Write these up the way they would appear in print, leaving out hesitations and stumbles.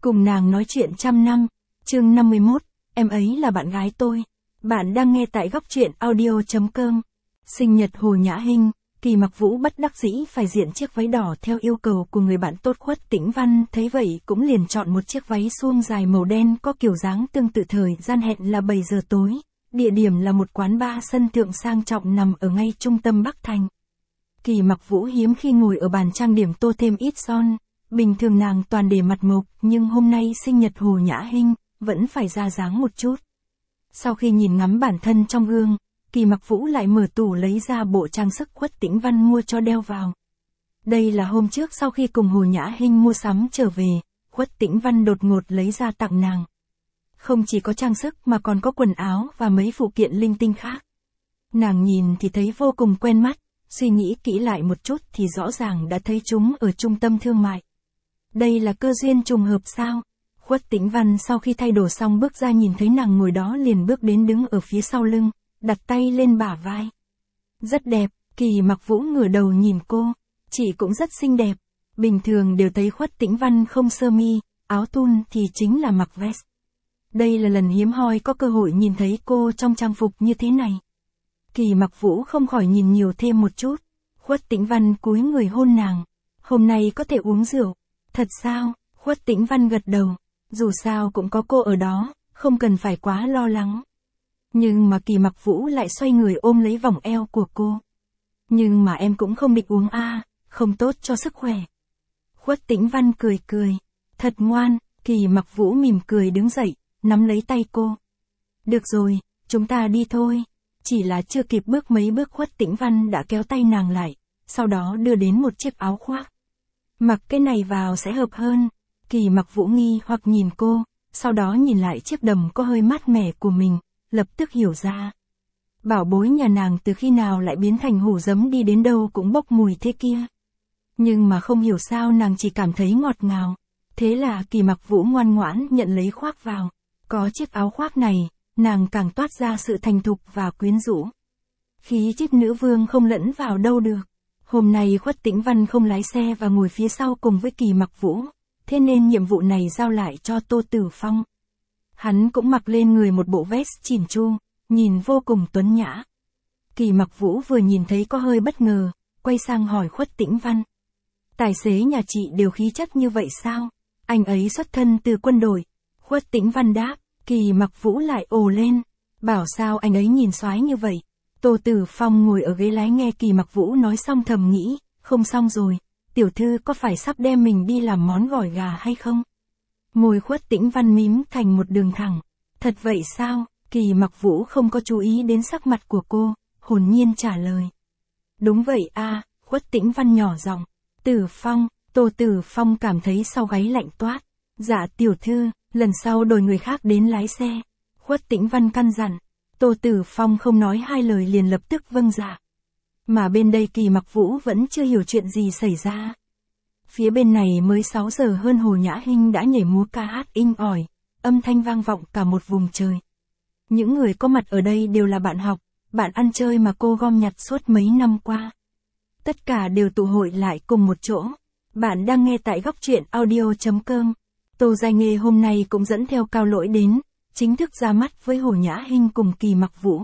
Cùng nàng nói chuyện trăm năm, chương 51, em ấy là bạn gái tôi. Bạn đang nghe tại góc truyện audio.com. Sinh nhật Hồ Nhã Hinh, Kỳ Mặc Vũ bất đắc dĩ phải diện chiếc váy đỏ theo yêu cầu của người bạn tốt Khuất Tĩnh Văn, thấy vậy cũng liền chọn một chiếc váy suông dài màu đen có kiểu dáng tương tự. Thời gian hẹn là 7 giờ tối, địa điểm là một quán bar sân thượng sang trọng nằm ở ngay trung tâm Bắc Thành. Kỳ Mặc Vũ hiếm khi ngồi ở bàn trang điểm tô thêm ít son, bình thường nàng toàn để mặt mộc, nhưng hôm nay sinh nhật Hồ Nhã Hinh, vẫn phải ra dáng một chút. Sau khi nhìn ngắm bản thân trong gương, Kỳ Mặc Vũ lại mở tủ lấy ra bộ trang sức Khuất Tĩnh Văn mua cho đeo vào. Đây là hôm trước sau khi cùng Hồ Nhã Hinh mua sắm trở về, Khuất Tĩnh Văn đột ngột lấy ra tặng nàng. Không chỉ có trang sức mà còn có quần áo và mấy phụ kiện linh tinh khác. Nàng nhìn thì thấy vô cùng quen mắt, suy nghĩ kỹ lại một chút thì rõ ràng đã thấy chúng ở trung tâm thương mại. Đây là cơ duyên trùng hợp sao? Khuất Tĩnh Văn sau khi thay đồ xong bước ra nhìn thấy nàng ngồi đó liền bước đến đứng ở phía sau lưng, đặt tay lên bả vai. Rất đẹp, Kỳ Mặc Vũ ngửa đầu nhìn cô, chị cũng rất xinh đẹp. Bình thường đều thấy Khuất Tĩnh Văn không sơ mi, áo thun thì chính là mặc vest. Đây là lần hiếm hoi có cơ hội nhìn thấy cô trong trang phục như thế này. Kỳ Mặc Vũ không khỏi nhìn nhiều thêm một chút. Khuất Tĩnh Văn cúi người hôn nàng. Hôm nay có thể uống rượu. Thật sao? Khuất Tĩnh Văn gật đầu. Dù sao cũng có cô ở đó, không cần phải quá lo lắng. Nhưng mà Kỳ Mặc Vũ lại xoay người ôm lấy vòng eo của cô. Nhưng mà em cũng không định uống không tốt cho sức khỏe. Khuất Tĩnh Văn cười cười. Thật ngoan, Kỳ Mặc Vũ mỉm cười đứng dậy, nắm lấy tay cô. Được rồi, chúng ta đi thôi. Chỉ là chưa kịp bước mấy bước Khuất Tĩnh Văn đã kéo tay nàng lại, sau đó đưa đến một chiếc áo khoác. Mặc cái này vào sẽ hợp hơn. Kỳ Mặc Vũ nghi hoặc nhìn cô, sau đó nhìn lại chiếc đầm có hơi mát mẻ của mình, lập tức hiểu ra. Bảo bối nhà nàng từ khi nào lại biến thành hổ giấm đi đến đâu cũng bốc mùi thế kia. Nhưng mà không hiểu sao nàng chỉ cảm thấy ngọt ngào. Thế là Kỳ Mặc Vũ ngoan ngoãn nhận lấy khoác vào. Có chiếc áo khoác này, nàng càng toát ra sự thành thục và quyến rũ. Khí chất nữ vương không lẫn vào đâu được. Hôm nay Khuất Tĩnh Văn không lái xe và ngồi phía sau cùng với Kỳ Mặc Vũ, thế nên nhiệm vụ này giao lại cho Tô Tử Phong. Hắn cũng mặc lên người một bộ vest chỉn chu, nhìn vô cùng tuấn nhã. Kỳ Mặc Vũ vừa nhìn thấy có hơi bất ngờ, quay sang hỏi Khuất Tĩnh Văn. Tài xế nhà chị đều khí chất như vậy sao? Anh ấy xuất thân từ quân đội. Khuất Tĩnh Văn đáp. Kỳ Mặc Vũ lại ồ lên. Bảo sao anh ấy nhìn soái như vậy? Tô Tử Phong ngồi ở ghế lái nghe Kỳ Mặc Vũ nói xong thầm nghĩ, không xong rồi, tiểu thư có phải sắp đem mình đi làm món gỏi gà hay không? Môi Khuất Tĩnh Văn mím thành một đường thẳng. Thật vậy sao? Kỳ Mặc Vũ không có chú ý đến sắc mặt của cô, hồn nhiên trả lời. Đúng vậy Khuất Tĩnh Văn nhỏ giọng. Tử Phong, Tô Tử Phong cảm thấy sau gáy lạnh toát. Dạ tiểu thư, lần sau đổi người khác đến lái xe. Khuất Tĩnh Văn căn dặn. Tô Tử Phong không nói hai lời liền lập tức vâng dạ. Mà bên đây Kỳ Mặc Vũ vẫn chưa hiểu chuyện gì xảy ra. Phía bên này mới 6 giờ hơn Hồ Nhã Hinh đã nhảy múa ca hát inh ỏi, âm thanh vang vọng cả một vùng trời. Những người có mặt ở đây đều là bạn học, bạn ăn chơi mà cô gom nhặt suốt mấy năm qua. Tất cả đều tụ hội lại cùng một chỗ. Bạn đang nghe tại góc truyện audio.com. Tô Giai Nghê hôm nay cũng dẫn theo Cao Lỗi đến, chính thức ra mắt với Hồ Nhã Hinh cùng Kỳ Mặc Vũ.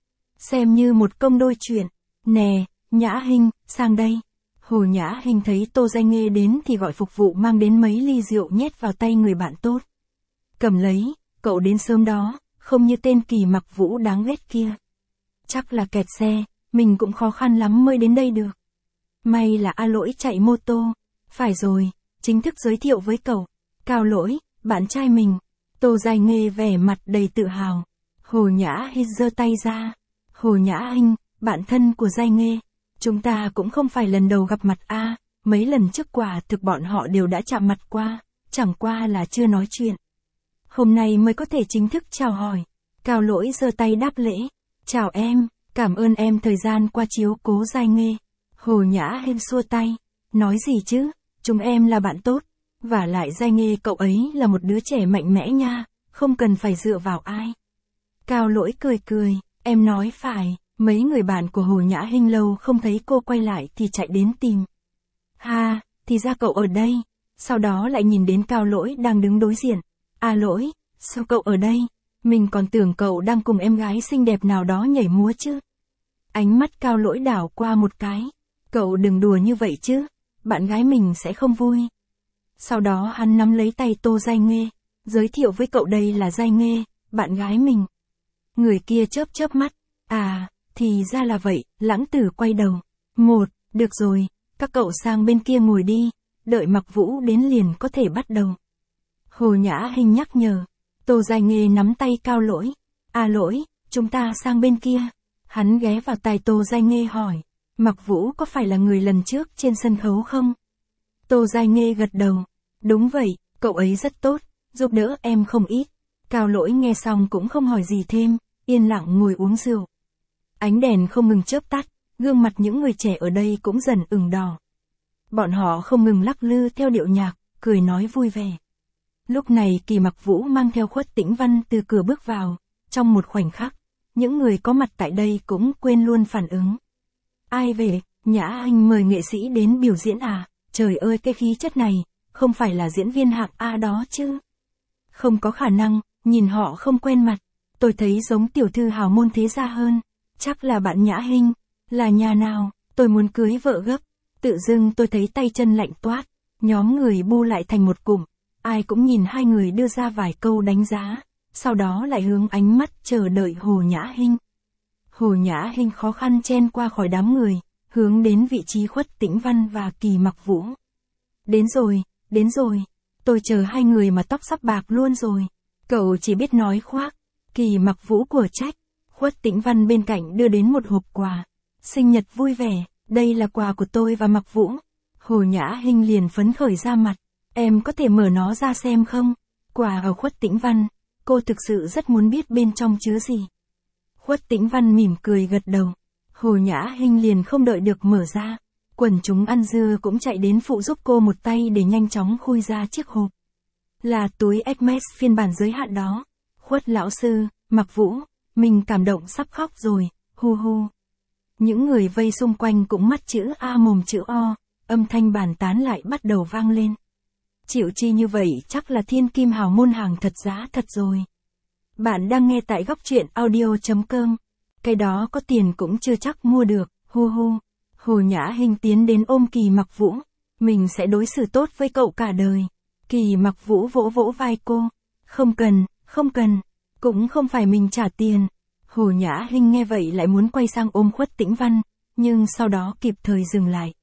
Xem như một công đôi chuyện. Nè, Nhã Hinh, sang đây. Hồ Nhã Hinh thấy Tô Giai Nghê đến thì gọi phục vụ mang đến mấy ly rượu nhét vào tay người bạn tốt. Cầm lấy, cậu đến sớm đó, không như tên Kỳ Mặc Vũ đáng ghét kia. Chắc là kẹt xe, mình cũng khó khăn lắm mới đến đây được. May là A Lỗi chạy mô tô. Phải rồi, chính thức giới thiệu với cậu. Cao Lỗi, bạn trai mình. Tô Giai Nghê vẻ mặt đầy tự hào. Hồ Nhã Hinh giơ tay ra. Hồ Nhã Hinh, bạn thân của Giai Nghê. Chúng ta cũng không phải lần đầu gặp mặt mấy lần trước quả thực bọn họ đều đã chạm mặt qua, chẳng qua là chưa nói chuyện. Hôm nay mới có thể chính thức chào hỏi. Cao Lỗi giơ tay đáp lễ. Chào em, cảm ơn em thời gian qua chiếu cố Giai Nghê. Hồ Nhã Hinh xua tay. Nói gì chứ, chúng em là bạn tốt. Và lại Giai Nghê cậu ấy là một đứa trẻ mạnh mẽ nha, không cần phải dựa vào ai. Cao Lỗi cười cười, em nói phải, mấy người bạn của Hồ Nhã Hinh lâu không thấy cô quay lại thì chạy đến tìm. Ha, thì ra cậu ở đây. Sau đó lại nhìn đến Cao Lỗi đang đứng đối diện. À Lỗi, sao cậu ở đây? Mình còn tưởng cậu đang cùng em gái xinh đẹp nào đó nhảy múa chứ. Ánh mắt Cao Lỗi đảo qua một cái. Cậu đừng đùa như vậy chứ, bạn gái mình sẽ không vui. Sau đó hắn nắm lấy tay Tô Giai Nghê, giới thiệu với cậu đây là Giai Nghê, bạn gái mình. Người kia chớp chớp mắt. À, thì ra là vậy, Lãng Tử quay đầu. Được rồi, các cậu sang bên kia ngồi đi, đợi Mặc Vũ đến liền có thể bắt đầu. Hồ Nhã Hinh nhắc nhở. Tô Giai Nghê nắm tay Cao Lỗi. À Lỗi, chúng ta sang bên kia. Hắn ghé vào tai Tô Giai Nghê hỏi. Mặc Vũ có phải là người lần trước trên sân khấu không? Tô Giai Nghê gật đầu. Đúng vậy, cậu ấy rất tốt, giúp đỡ em không ít. Cao Lỗi nghe xong cũng không hỏi gì thêm, yên lặng ngồi uống rượu. Ánh đèn không ngừng chớp tắt, gương mặt những người trẻ ở đây cũng dần ửng đỏ. Bọn họ không ngừng lắc lư theo điệu nhạc, cười nói vui vẻ. Lúc này Kỳ Mặc Vũ mang theo Khuất Tĩnh Văn từ cửa bước vào, trong một khoảnh khắc, những người có mặt tại đây cũng quên luôn phản ứng. Ai về, Nhã Hinh mời nghệ sĩ đến biểu diễn à, trời ơi cái khí chất này, không phải là diễn viên hạng A đó chứ. Không có khả năng, nhìn họ không quen mặt, tôi thấy giống tiểu thư hào môn thế gia hơn, chắc là bạn Nhã Hinh, là nhà nào, tôi muốn cưới vợ gấp, tự dưng tôi thấy tay chân lạnh toát, nhóm người bu lại thành một cụm, ai cũng nhìn hai người đưa ra vài câu đánh giá, sau đó lại hướng ánh mắt chờ đợi Hồ Nhã Hinh. Hồ Nhã Hinh khó khăn chen qua khỏi đám người, hướng đến vị trí Khuất Tĩnh Văn và Kỳ Mặc Vũ. Đến rồi, tôi chờ hai người mà tóc sắp bạc luôn rồi. Cậu chỉ biết nói khoác. Kỳ Mặc Vũ của trách. Khuất Tĩnh Văn bên cạnh đưa đến một hộp quà. Sinh nhật vui vẻ, đây là quà của tôi và Mặc Vũ. Hồ Nhã Hinh liền phấn khởi ra mặt. Em có thể mở nó ra xem không? Quà ở Khuất Tĩnh Văn, cô thực sự rất muốn biết bên trong chứa gì. Khuất Tĩnh Văn mỉm cười gật đầu. Hồ Nhã Hinh liền không đợi được mở ra. Quần chúng ăn dưa cũng chạy đến phụ giúp cô một tay để nhanh chóng khui ra chiếc hộp. Là túi Hermes phiên bản giới hạn đó. Khuất lão sư, Mặc Vũ, mình cảm động sắp khóc rồi, hu hu. Những người vây xung quanh cũng mắt chữ A mồm chữ O, âm thanh bàn tán lại bắt đầu vang lên. Chịu chi như vậy chắc là thiên kim hào môn hàng thật giá thật rồi. Bạn đang nghe tại góc truyện audio.com. Cái đó có tiền cũng chưa chắc mua được, hu hu. Hồ Nhã Hinh tiến đến ôm Kỳ Mặc Vũ. Mình sẽ đối xử tốt với cậu cả đời. Kỳ Mặc Vũ vỗ vỗ vai cô. Không cần. Cũng không phải mình trả tiền. Hồ Nhã Hinh nghe vậy lại muốn quay sang ôm Khuất Tĩnh Văn. Nhưng sau đó kịp thời dừng lại.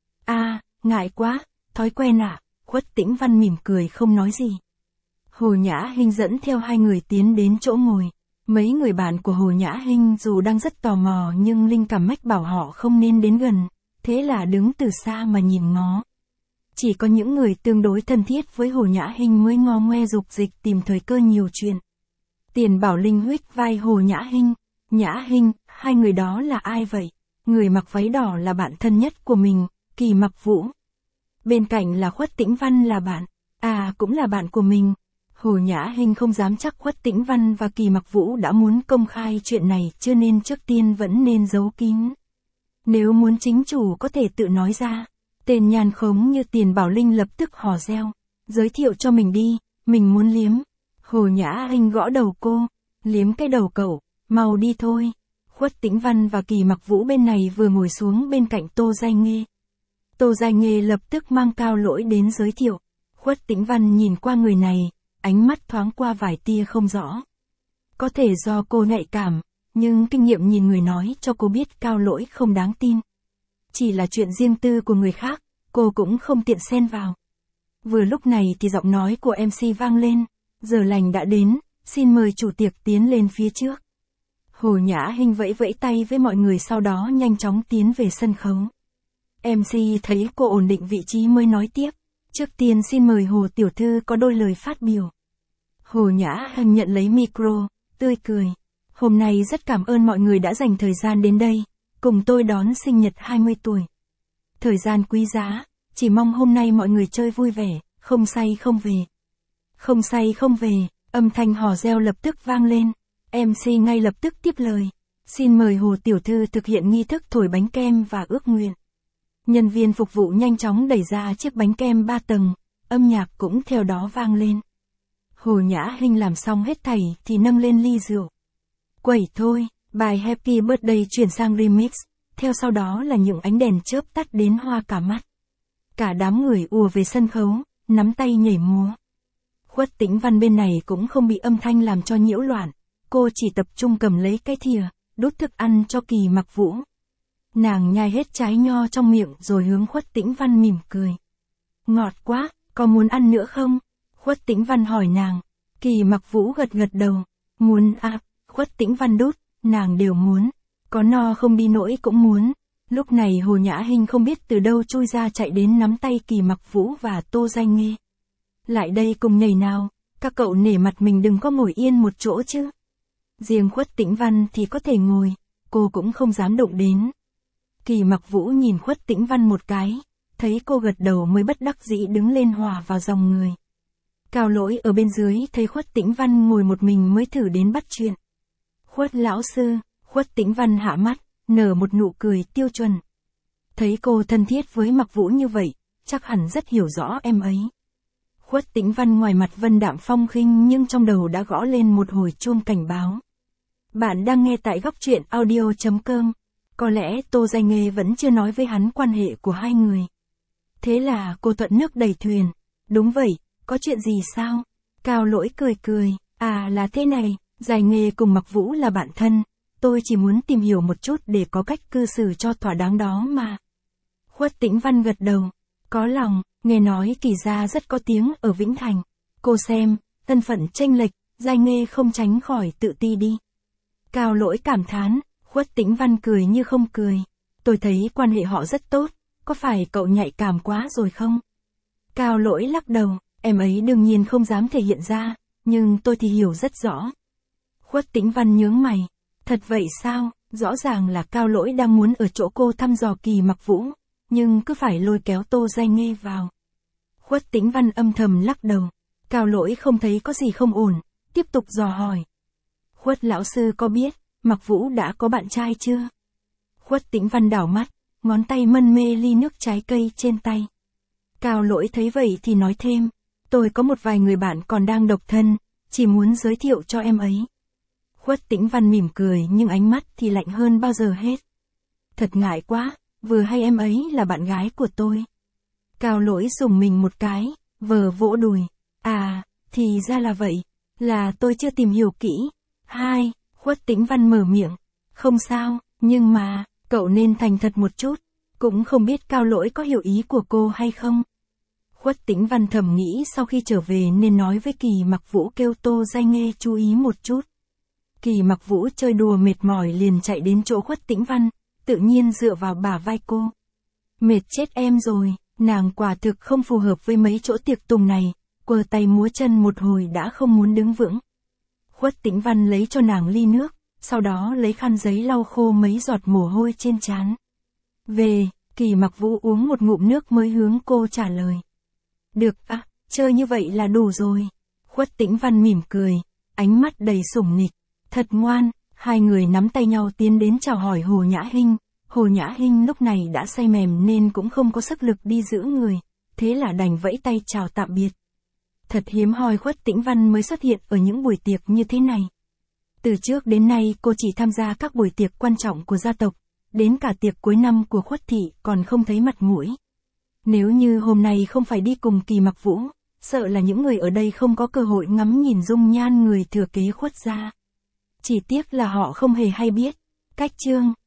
Ngại quá, thói quen ạ. Khuất Tĩnh Văn mỉm cười không nói gì. Hồ Nhã Hinh dẫn theo hai người tiến đến chỗ ngồi. Mấy người bạn của Hồ Nhã Hinh dù đang rất tò mò nhưng linh cảm mách bảo họ không nên đến gần, thế là đứng từ xa mà nhìn ngó. Chỉ có những người tương đối thân thiết với Hồ Nhã Hinh mới ngo ngoe dục dịch tìm thời cơ nhiều chuyện. Tiền Bảo Linh huých vai Hồ Nhã Hinh. Nhã Hinh, hai người đó là ai vậy? Người mặc váy đỏ là bạn thân nhất của mình, Kỳ Mặc Vũ. Bên cạnh là Khuất Tĩnh Văn là bạn, cũng là bạn của mình. Hồ Nhã Hinh không dám chắc Khuất Tĩnh Văn và Kỳ Mặc Vũ đã muốn công khai chuyện này cho nên trước tiên vẫn nên giấu kín. Nếu muốn chính chủ có thể tự nói ra. Tên nhàn khống như Tiền Bảo Linh lập tức hò reo. Giới thiệu cho mình đi, mình muốn liếm. Hồ Nhã Hinh gõ đầu cô. Liếm cái đầu cậu, mau đi thôi. Khuất Tĩnh Văn và Kỳ Mặc Vũ bên này vừa ngồi xuống bên cạnh Tô Giai Nghê. Tô Giai Nghê lập tức mang Cao Lỗi đến giới thiệu. Khuất Tĩnh Văn nhìn qua người này, ánh mắt thoáng qua vài tia không rõ. Có thể do cô nhạy cảm, nhưng kinh nghiệm nhìn người nói cho cô biết Cao Lỗi không đáng tin. Chỉ là chuyện riêng tư của người khác, cô cũng không tiện xen vào. Vừa lúc này thì giọng nói của MC vang lên. Giờ lành đã đến, xin mời chủ tiệc tiến lên phía trước. Hồ Nhã Hinh vẫy vẫy tay với mọi người sau đó nhanh chóng tiến về sân khấu. MC thấy cô ổn định vị trí mới nói tiếp. Trước tiên xin mời Hồ Tiểu Thư có đôi lời phát biểu. Hồ Nhã Hinh nhận lấy micro, tươi cười. Hôm nay rất cảm ơn mọi người đã dành thời gian đến đây, cùng tôi đón sinh nhật 20 tuổi. Thời gian quý giá, chỉ mong hôm nay mọi người chơi vui vẻ, không say không về. Không say không về, âm thanh hò reo lập tức vang lên. MC ngay lập tức tiếp lời. Xin mời Hồ Tiểu Thư thực hiện nghi thức thổi bánh kem và ước nguyện. Nhân viên phục vụ nhanh chóng đẩy ra chiếc bánh kem 3 tầng, âm nhạc cũng theo đó vang lên. Hồ Nhã Hinh làm xong hết thảy thì nâng lên ly rượu. Quẩy thôi, bài Happy Birthday chuyển sang remix, theo sau đó là những ánh đèn chớp tắt đến hoa cả mắt. Cả đám người ùa về sân khấu, nắm tay nhảy múa. Khuất Tĩnh Văn bên này cũng không bị âm thanh làm cho nhiễu loạn, cô chỉ tập trung cầm lấy cái thìa, đút thức ăn cho Kỳ Mặc Vũ. Nàng nhai hết trái nho trong miệng rồi hướng Khuất Tĩnh Văn mỉm cười. Ngọt quá, có muốn ăn nữa không? Khuất Tĩnh Văn hỏi nàng. Kỳ Mặc Vũ gật gật đầu. Muốn à, Khuất Tĩnh Văn đút, nàng đều muốn. Có no không đi nỗi cũng muốn. Lúc này Hồ Nhã Hinh không biết từ đâu chui ra chạy đến nắm tay Kỳ Mặc Vũ và Tô Danh Nghê. Lại đây cùng nhảy nào, các cậu nể mặt mình đừng có ngồi yên một chỗ chứ. Riêng Khuất Tĩnh Văn thì có thể ngồi, cô cũng không dám động đến. Kỳ Mặc Vũ nhìn Khuất Tĩnh Văn một cái, thấy cô gật đầu mới bất đắc dĩ đứng lên hòa vào dòng người. Cao Lỗi ở bên dưới thấy Khuất Tĩnh Văn ngồi một mình mới thử đến bắt chuyện. Khuất lão sư, Khuất Tĩnh Văn hạ mắt, nở một nụ cười tiêu chuẩn. Thấy cô thân thiết với Mặc Vũ như vậy, chắc hẳn rất hiểu rõ em ấy. Khuất Tĩnh Văn ngoài mặt vân đạm phong khinh nhưng trong đầu đã gõ lên một hồi chuông cảnh báo. Bạn đang nghe tại góc truyện audio.com. Có lẽ Tô Danh Nghê vẫn chưa nói với hắn quan hệ của hai người. Thế là cô thuận nước đẩy thuyền. Đúng vậy, có chuyện gì sao? Cao Lỗi cười cười. À là thế này, Danh Nghê cùng Mặc Vũ là bạn thân. Tôi chỉ muốn tìm hiểu một chút để có cách cư xử cho thỏa đáng đó mà. Khuất Tĩnh Văn gật đầu. Có lòng, nghe nói Kỳ gia rất có tiếng ở Vĩnh Thành. Cô xem, thân phận chênh lệch, Danh Nghê không tránh khỏi tự ti đi. Cao Lỗi cảm thán. Khuất Tĩnh Văn cười như không cười. Tôi thấy quan hệ họ rất tốt, có phải cậu nhạy cảm quá rồi không? Cao Lỗi lắc đầu, em ấy đương nhiên không dám thể hiện ra, nhưng tôi thì hiểu rất rõ. Khuất Tĩnh Văn nhướng mày, thật vậy sao? Rõ ràng là Cao Lỗi đang muốn ở chỗ cô thăm dò Kỳ Mặc Vũ, nhưng cứ phải lôi kéo Tô Danh Nghê vào. Khuất Tĩnh Văn âm thầm lắc đầu, Cao Lỗi không thấy có gì không ổn, tiếp tục dò hỏi. Khuất lão sư có biết Mặc Vũ đã có bạn trai chưa? Khuất Tĩnh Văn đảo mắt, ngón tay mân mê ly nước trái cây trên tay. Cao Lỗi thấy vậy thì nói thêm, tôi có một vài người bạn còn đang độc thân, chỉ muốn giới thiệu cho em ấy. Khuất Tĩnh Văn mỉm cười nhưng ánh mắt thì lạnh hơn bao giờ hết. Thật ngại quá, vừa hay em ấy là bạn gái của tôi. Cao Lỗi rùng mình một cái, vờ vỗ đùi. À, thì ra là vậy, là tôi chưa tìm hiểu kỹ. Hai. Khuất Tĩnh Văn mở miệng. Không sao, nhưng mà, cậu nên thành thật một chút. Cũng không biết Cao Lỗi có hiểu ý của cô hay không. Khuất Tĩnh Văn thầm nghĩ sau khi trở về nên nói với Kỳ Mặc Vũ kêu Tô Danh Nghê chú ý một chút. Kỳ Mặc Vũ chơi đùa mệt mỏi liền chạy đến chỗ Khuất Tĩnh Văn, tự nhiên dựa vào bả vai cô. Mệt chết em rồi, nàng quả thực không phù hợp với mấy chỗ tiệc tùng này, quơ tay múa chân một hồi đã không muốn đứng vững. Khuất Tĩnh Văn lấy cho nàng ly nước, sau đó lấy khăn giấy lau khô mấy giọt mồ hôi trên trán. Về, Kỳ Mặc Vũ uống một ngụm nước mới hướng cô trả lời. Được à, chơi như vậy là đủ rồi. Khuất Tĩnh Văn mỉm cười, ánh mắt đầy sủng nịch. Thật ngoan, hai người nắm tay nhau tiến đến chào hỏi Hồ Nhã Hinh. Hồ Nhã Hinh lúc này đã say mềm nên cũng không có sức lực đi giữ người, thế là đành vẫy tay chào tạm biệt. Thật hiếm hoi Khuất Tĩnh Văn mới xuất hiện ở những buổi tiệc như thế này. Từ trước đến nay cô chỉ tham gia các buổi tiệc quan trọng của gia tộc, đến cả tiệc cuối năm của Khuất thị còn không thấy mặt mũi. Nếu như hôm nay không phải đi cùng Kỳ Mặc Vũ, sợ là những người ở đây không có cơ hội ngắm nhìn dung nhan người thừa kế Khuất gia. Chỉ tiếc là họ không hề hay biết. Cách chương